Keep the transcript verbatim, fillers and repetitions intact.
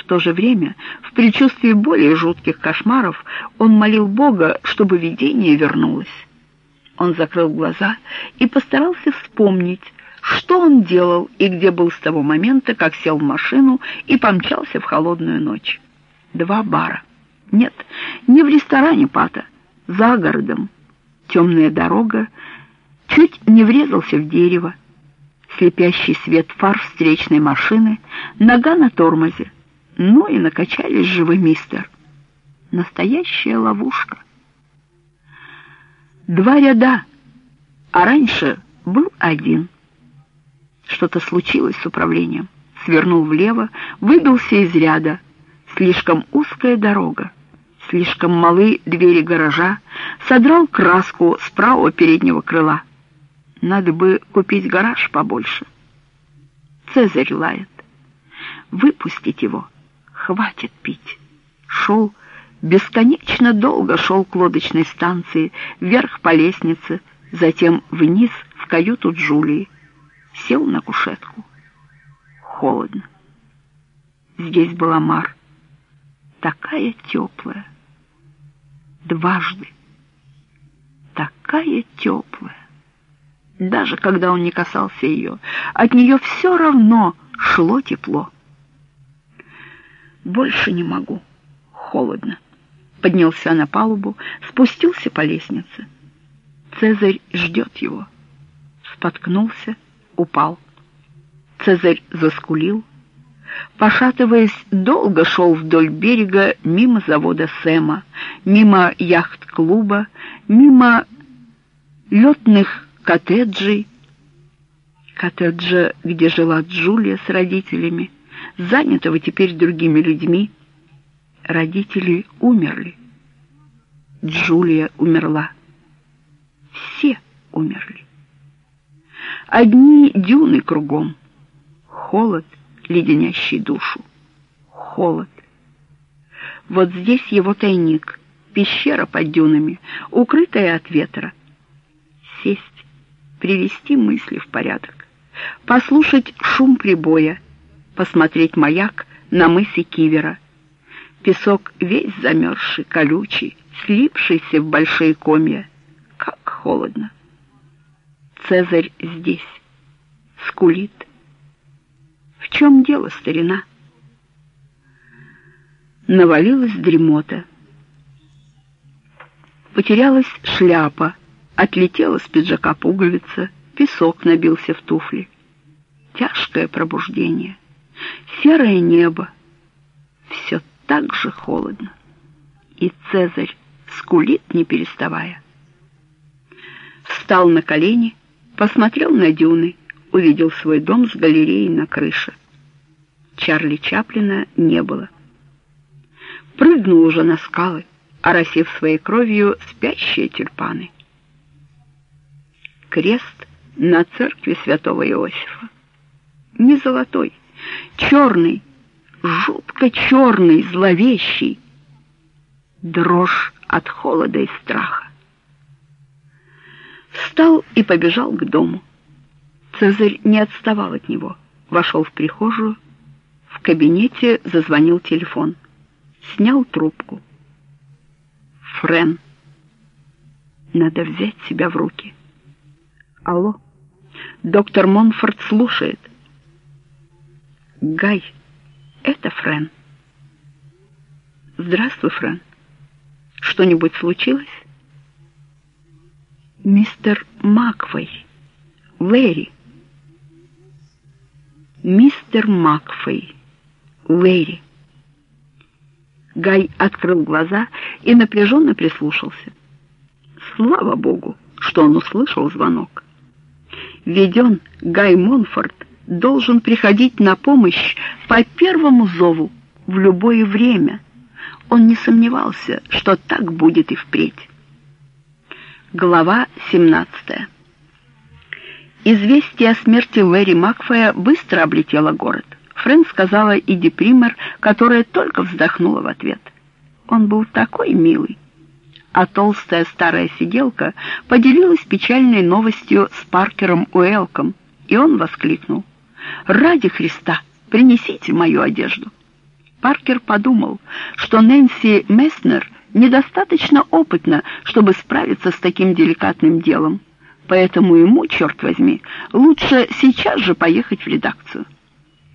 то же время, в предчувствии более жутких кошмаров, он молил Бога, чтобы видение вернулось. Он закрыл глаза и постарался вспомнить, что он делал и где был с того момента, как сел в машину и помчался в холодную ночь. Два бара. Нет, не в ресторане Пата, за городом. Темная дорога, чуть не врезался в дерево. Слепящий свет фар встречной машины, нога на тормозе. Ну и накачались живы, мистер. Настоящая ловушка. Два ряда, а раньше был один. Что-то случилось с управлением. Свернул влево, выбился из ряда. Слишком узкая дорога, слишком малы двери гаража, содрал краску с правого переднего крыла. Надо бы купить гараж побольше. Цезарь лает. Выпустить его. Хватит пить. Шел, бесконечно долго шел к лодочной станции, вверх по лестнице, затем вниз в каюту Джулии. Сел на кушетку. Холодно. Здесь была Мар. Такая теплая. Дважды. Такая теплая. Даже когда он не касался ее, от нее все равно шло тепло. Больше не могу. Холодно. Поднялся на палубу, спустился по лестнице. Цезарь ждет его. Споткнулся, упал. Цезарь заскулил. Пошатываясь, долго шел вдоль берега мимо завода Сэма, мимо яхт-клуба, мимо летных коттеджей, коттеджа, где жила Джулия с родителями, занятого теперь другими людьми. Родители умерли. Джулия умерла. Все умерли. Одни дюны кругом. Холод, леденящий душу. Холод. Вот здесь его тайник, пещера под дюнами, укрытая от ветра. Сесть, привести мысли в порядок, послушать шум прибоя, посмотреть маяк на мысе Кивера. Песок весь замерзший, колючий, слипшийся в большие комья. Как холодно. Цезарь здесь, скулит. В чем дело, старина? Навалилась дремота. Потерялась шляпа, отлетела с пиджака пуговица, песок набился в туфли. Тяжкое пробуждение. Серое небо. Все так же холодно. И Цезарь скулит, не переставая. Встал на колени, посмотрел на дюны, увидел свой дом с галереей на крыше. Чарли Чаплина не было. Прыгнул уже на скалы, оросив своей кровью спящие тюльпаны. Крест на церкви святого Иосифа. Не золотой, черный, жутко черный, зловещий. Дрожь от холода и страха. Встал и побежал к дому. Цезарь не отставал от него. Вошел в прихожую. В кабинете зазвонил телефон. Снял трубку. Френ. Надо взять себя в руки. Алло. Доктор Монфорт слушает. Гай, это Френ. Здравствуй, Френ. Что-нибудь случилось? Мистер Макфей. Лэри. Мистер Макфей. Лэри. Гай открыл глаза и напряженно прислушался. Слава Богу, что он услышал звонок. Ведь он, Гай Монфорт, должен приходить на помощь по первому зову в любое время. Он не сомневался, что так будет и впредь. Глава семнадцатая. Известие о смерти Лэри Макфея быстро облетело город. Френ сказала Иди Пример, которая только вздохнула в ответ. Он был такой милый. А толстая старая сиделка поделилась печальной новостью с Паркером Уэлком, и он воскликнул: «Ради Христа, принесите мою одежду!» Паркер подумал, что Нэнси Месснер недостаточно опытна, чтобы справиться с таким деликатным делом. Поэтому ему, черт возьми, лучше сейчас же поехать в редакцию.